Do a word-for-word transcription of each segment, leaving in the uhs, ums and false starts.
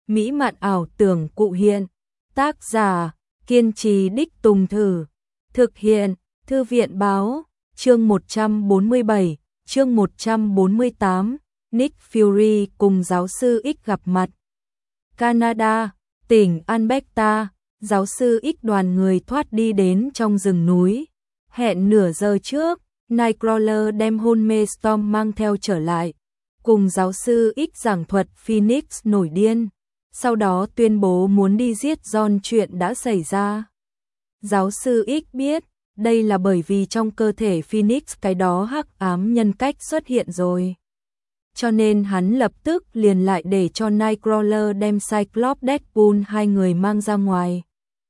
mỹ mạn ảo tưởng cụ hiện. Tác giả, kiên trì đích tùng thử. Thực hiện, Thư viện báo, chương một trăm bốn mươi bảy, chương một trăm bốn mươi tám, Nick Fury cùng giáo sư X gặp mặt. Canada, tỉnh Alberta, giáo sư X đoàn người thoát đi đến trong rừng núi. Hẹn nửa giờ trước, Nightcrawler đem hôn mê Storm mang theo trở lại, cùng giáo sư X giảng thuật Phoenix nổi điên, sau đó tuyên bố muốn đi giết John chuyện đã xảy ra. Giáo sư X biết, đây là bởi vì trong cơ thể Phoenix cái đó hắc ám nhân cách xuất hiện rồi. Cho nên hắn lập tức liền lại để cho Nightcrawler đem Cyclops Deadpool hai người mang ra ngoài,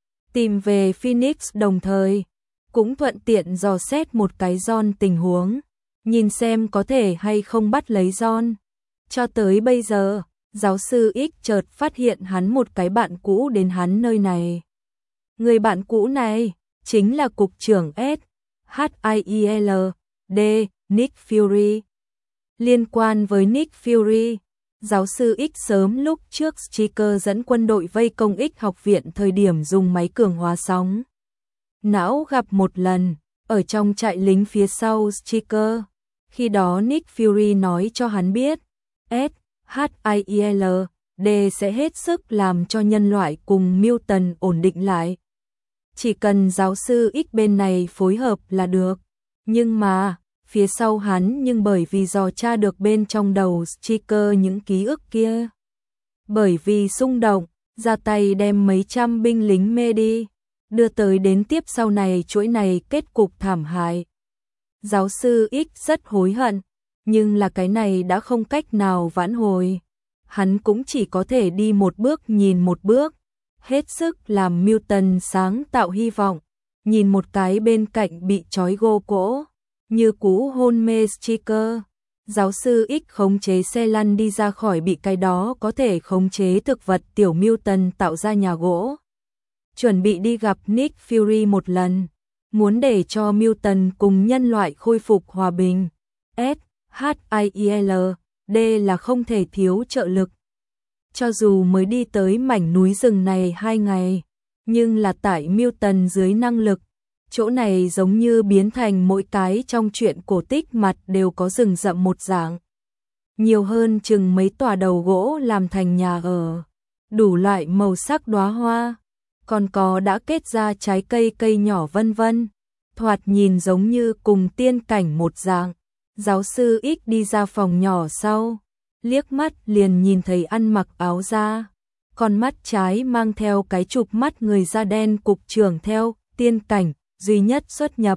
tìm về Phoenix, đồng thời cũng thuận tiện dò xét một cái John tình huống, nhìn xem có thể hay không bắt lấy John. Cho tới bây giờ, giáo sư X chợt phát hiện hắn một cái bạn cũ đến hắn nơi này. Người bạn cũ này chính là cục trưởng S H I E L D Nick Fury. Liên quan với Nick Fury, giáo sư X sớm lúc trước Stryker dẫn quân đội vây công X học viện thời điểm dùng máy cường hóa sóng não gặp một lần, ở trong trại lính phía sau Stryker. Khi đó Nick Fury nói cho hắn biết, S H I E L D sẽ hết sức làm cho nhân loại cùng mutant ổn định lại. Chỉ cần giáo sư X bên này phối hợp là được. Nhưng mà, phía sau hắn nhưng bởi vì dò tra được bên trong đầu Stryker những ký ức kia. Bởi vì xung động, ra tay đem mấy trăm binh lính mê đi, đưa tới đến tiếp sau này chuỗi này kết cục thảm hại. Giáo sư X rất hối hận, nhưng là cái này đã không cách nào vãn hồi. Hắn cũng chỉ có thể đi một bước nhìn một bước, hết sức làm mutant sáng tạo hy vọng, nhìn một cái bên cạnh bị trói gô cỗ, như cú hôn mê Stryker. Giáo sư X khống chế xe lăn đi ra khỏi bị cái đó có thể khống chế thực vật tiểu mutant tạo ra nhà gỗ. Chuẩn bị đi gặp Nick Fury một lần, muốn để cho mutant cùng nhân loại khôi phục hòa bình. S H I E L D là không thể thiếu trợ lực. Cho dù mới đi tới mảnh núi rừng này hai ngày, nhưng là tại mutant dưới năng lực, chỗ này giống như biến thành mỗi cái trong truyện cổ tích mặt đều có rừng rậm một dạng. Nhiều hơn chừng mấy tòa đầu gỗ làm thành nhà ở, đủ loại màu sắc đóa hoa, còn có đã kết ra trái cây cây nhỏ vân vân, thoạt nhìn giống như cùng tiên cảnh một dạng. Giáo sư X đi ra phòng nhỏ sau, liếc mắt liền nhìn thấy ăn mặc áo da, con mắt trái mang theo cái chụp mắt người da đen cục trưởng theo tiên cảnh duy nhất xuất nhập.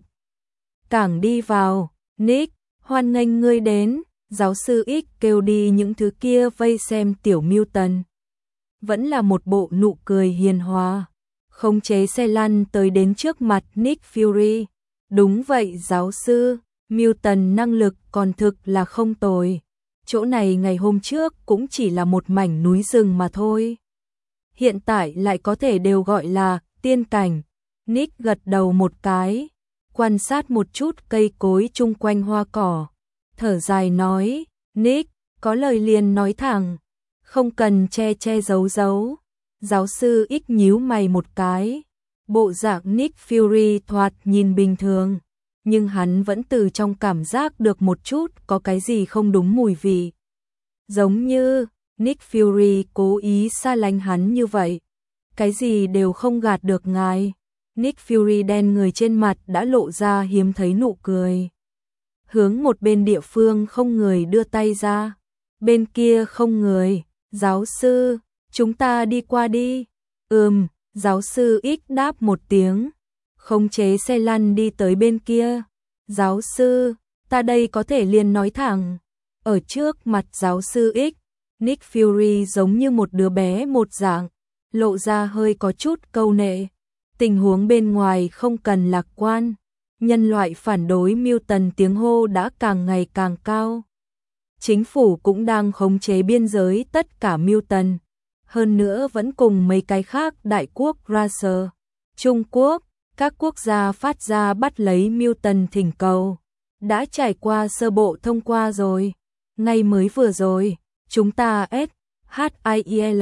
Cảng đi vào, Nick, hoan nghênh ngươi đến, giáo sư X kêu đi những thứ kia vây xem tiểu mutant. Vẫn là một bộ nụ cười hiền hòa, khống chế xe lăn tới đến trước mặt Nick Fury. Đúng vậy giáo sư, mutant năng lực còn thực là không tồi. Chỗ này ngày hôm trước cũng chỉ là một mảnh núi rừng mà thôi. Hiện tại lại có thể đều gọi là tiên cảnh. Nick gật đầu một cái, quan sát một chút cây cối chung quanh hoa cỏ, thở dài nói, Nick, có lời liền nói thẳng, không cần che che giấu giấu. Giáo sư X nhíu mày một cái, bộ dạng Nick Fury thoạt nhìn bình thường, nhưng hắn vẫn từ trong cảm giác được một chút có cái gì không đúng mùi vị. Giống như Nick Fury cố ý xa lánh hắn như vậy, cái gì đều không gạt được ngài. Nick Fury đen người trên mặt đã lộ ra hiếm thấy nụ cười. Hướng một bên địa phương không người đưa tay ra. Bên kia không người, giáo sư, chúng ta đi qua đi. Ừm, giáo sư X đáp một tiếng, khống chế xe lăn đi tới bên kia. Giáo sư, ta đây có thể liền nói thẳng. Ở trước mặt giáo sư X, Nick Fury giống như một đứa bé một dạng, lộ ra hơi có chút câu nệ. Tình huống bên ngoài không cần lạc quan, nhân loại phản đối mutant tiếng hô đã càng ngày càng cao. Chính phủ cũng đang khống chế biên giới tất cả mutant, hơn nữa vẫn cùng mấy cái khác đại quốc Russia, Trung Quốc, các quốc gia phát ra bắt lấy mutant thỉnh cầu. Đã trải qua sơ bộ thông qua rồi, ngay mới vừa rồi, chúng ta S H I E L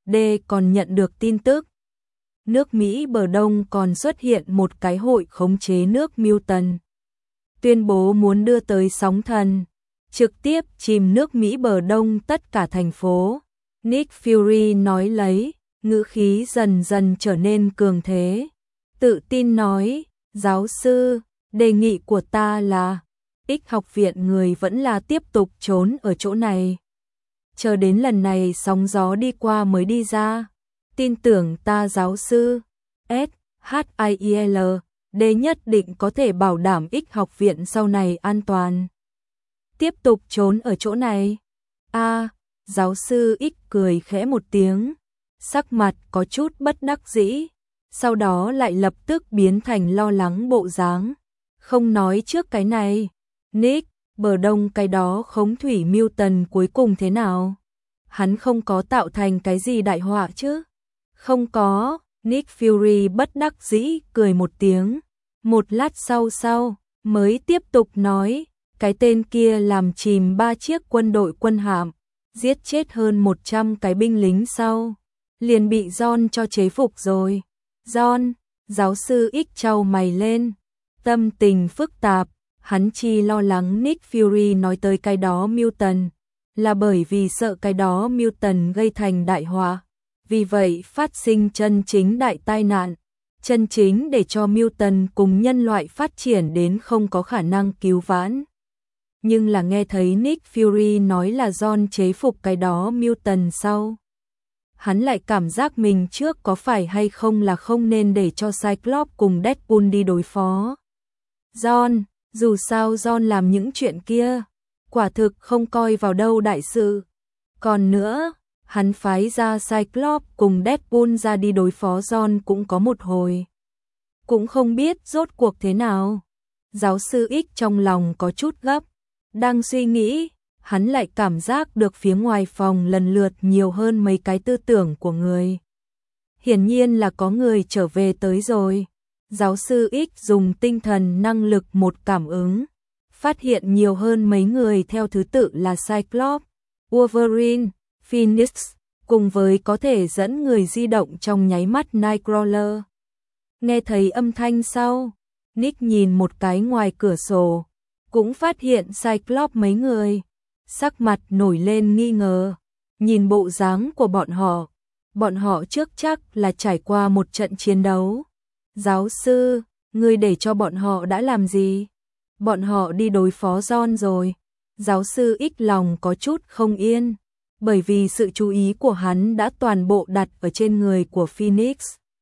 D còn nhận được tin tức. Nước Mỹ bờ Đông còn xuất hiện một cái hội khống chế nước Mutant. Tuyên bố muốn đưa tới sóng thần, trực tiếp chìm nước Mỹ bờ Đông tất cả thành phố. Nick Fury nói lấy, ngữ khí dần dần trở nên cường thế. Tự tin nói, giáo sư, đề nghị của ta là, X học viện người vẫn là tiếp tục trốn ở chỗ này. Chờ đến lần này sóng gió đi qua mới đi ra. Tin tưởng ta giáo sư. S, H I I L, D nhất định có thể bảo đảm X học viện sau này an toàn. Tiếp tục trốn ở chỗ này. A, giáo sư X cười khẽ một tiếng, sắc mặt có chút bất đắc dĩ, sau đó lại lập tức biến thành lo lắng bộ dáng. Không nói trước cái này. Nick, bờ Đông cái đó khống thủy Mutant cuối cùng thế nào? Hắn không có tạo thành cái gì đại họa chứ? Không có. Nick Fury bất đắc dĩ cười một tiếng. Một lát sau sau, mới tiếp tục nói, cái tên kia làm chìm ba chiếc quân đội quân hạm, giết chết hơn một trăm cái binh lính sau, liền bị John cho chế phục rồi. John, giáo sư X trao mày lên, tâm tình phức tạp, hắn chi lo lắng Nick Fury nói tới cái đó Mutant, là bởi vì sợ cái đó Mutant gây thành đại họa, vì vậy phát sinh chân chính đại tai nạn, chân chính để cho Mutant cùng nhân loại phát triển đến không có khả năng cứu vãn. Nhưng là nghe thấy Nick Fury nói là John chế phục cái đó Mutant sau, hắn lại cảm giác mình trước có phải hay không là không nên để cho Cyclops cùng Deadpool đi đối phó. John, dù sao John làm những chuyện kia, quả thực không coi vào đâu đại sự. Còn nữa, hắn phái ra Cyclops cùng Deadpool ra đi đối phó John cũng có một hồi. Cũng không biết rốt cuộc thế nào. Giáo sư X trong lòng có chút gấp, đang suy nghĩ, hắn lại cảm giác được phía ngoài phòng lần lượt nhiều hơn mấy cái tư tưởng của người. Hiển nhiên là có người trở về tới rồi. Giáo sư X dùng tinh thần năng lực một cảm ứng, phát hiện nhiều hơn mấy người theo thứ tự là Cyclops, Wolverine, Phoenix, cùng với có thể dẫn người di động trong nháy mắt Nightcrawler. Nghe thấy âm thanh sau, Nick nhìn một cái ngoài cửa sổ, cũng phát hiện Cyclops mấy người, sắc mặt nổi lên nghi ngờ, nhìn bộ dáng của bọn họ, bọn họ trước chắc là trải qua một trận chiến đấu. Giáo sư, ngươi để cho bọn họ đã làm gì? Bọn họ đi đối phó John rồi. Giáo sư X lòng có chút không yên, bởi vì sự chú ý của hắn đã toàn bộ đặt ở trên người của Phoenix.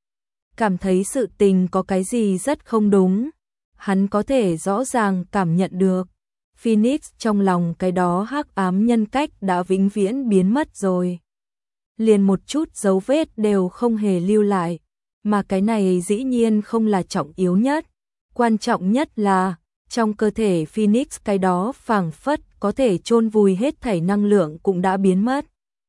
Cảm thấy sự tình có cái gì rất không đúng, hắn có thể rõ ràng cảm nhận được. Phoenix trong lòng cái đó hắc ám nhân cách đã vĩnh viễn biến mất rồi. Liền một chút dấu vết đều không hề lưu lại. Mà cái này dĩ nhiên không là trọng yếu nhất. Quan trọng nhất là, trong cơ thể Phoenix cái đó phảng phất có thể chôn vùi hết thảy năng lượng cũng đã biến mất.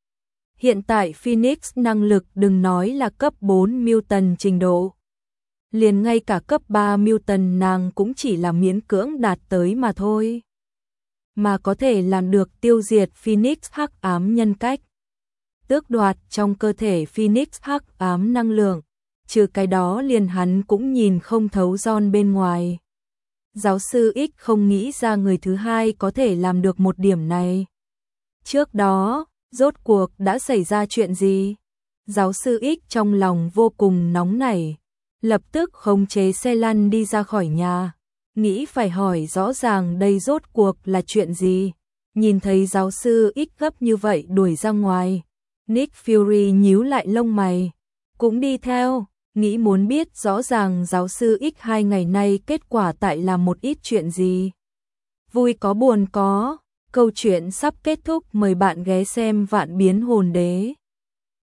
Hiện tại Phoenix năng lực đừng nói là cấp bốn Mutant trình độ. Liền ngay cả cấp ba Mutant nàng cũng chỉ là miễn cưỡng đạt tới mà thôi. Mà có thể làm được tiêu diệt Phoenix hắc ám nhân cách. Tước đoạt trong cơ thể Phoenix hắc ám năng lượng. Trừ cái đó liền hắn cũng nhìn không thấu John bên ngoài. Giáo sư X không nghĩ ra người thứ hai có thể làm được một điểm này. Trước đó, rốt cuộc đã xảy ra chuyện gì? Giáo sư X trong lòng vô cùng nóng nảy, lập tức khống chế xe lăn đi ra khỏi nhà, nghĩ phải hỏi rõ ràng đây rốt cuộc là chuyện gì. Nhìn thấy giáo sư X gấp như vậy đuổi ra ngoài, Nick Fury nhíu lại lông mày, cũng đi theo. Nghĩ muốn biết rõ ràng giáo sư X hai ngày nay kết quả tại là một ít chuyện gì. Vui có buồn có, câu chuyện sắp kết thúc, mời bạn ghé xem Vạn Biến Hồn Đế.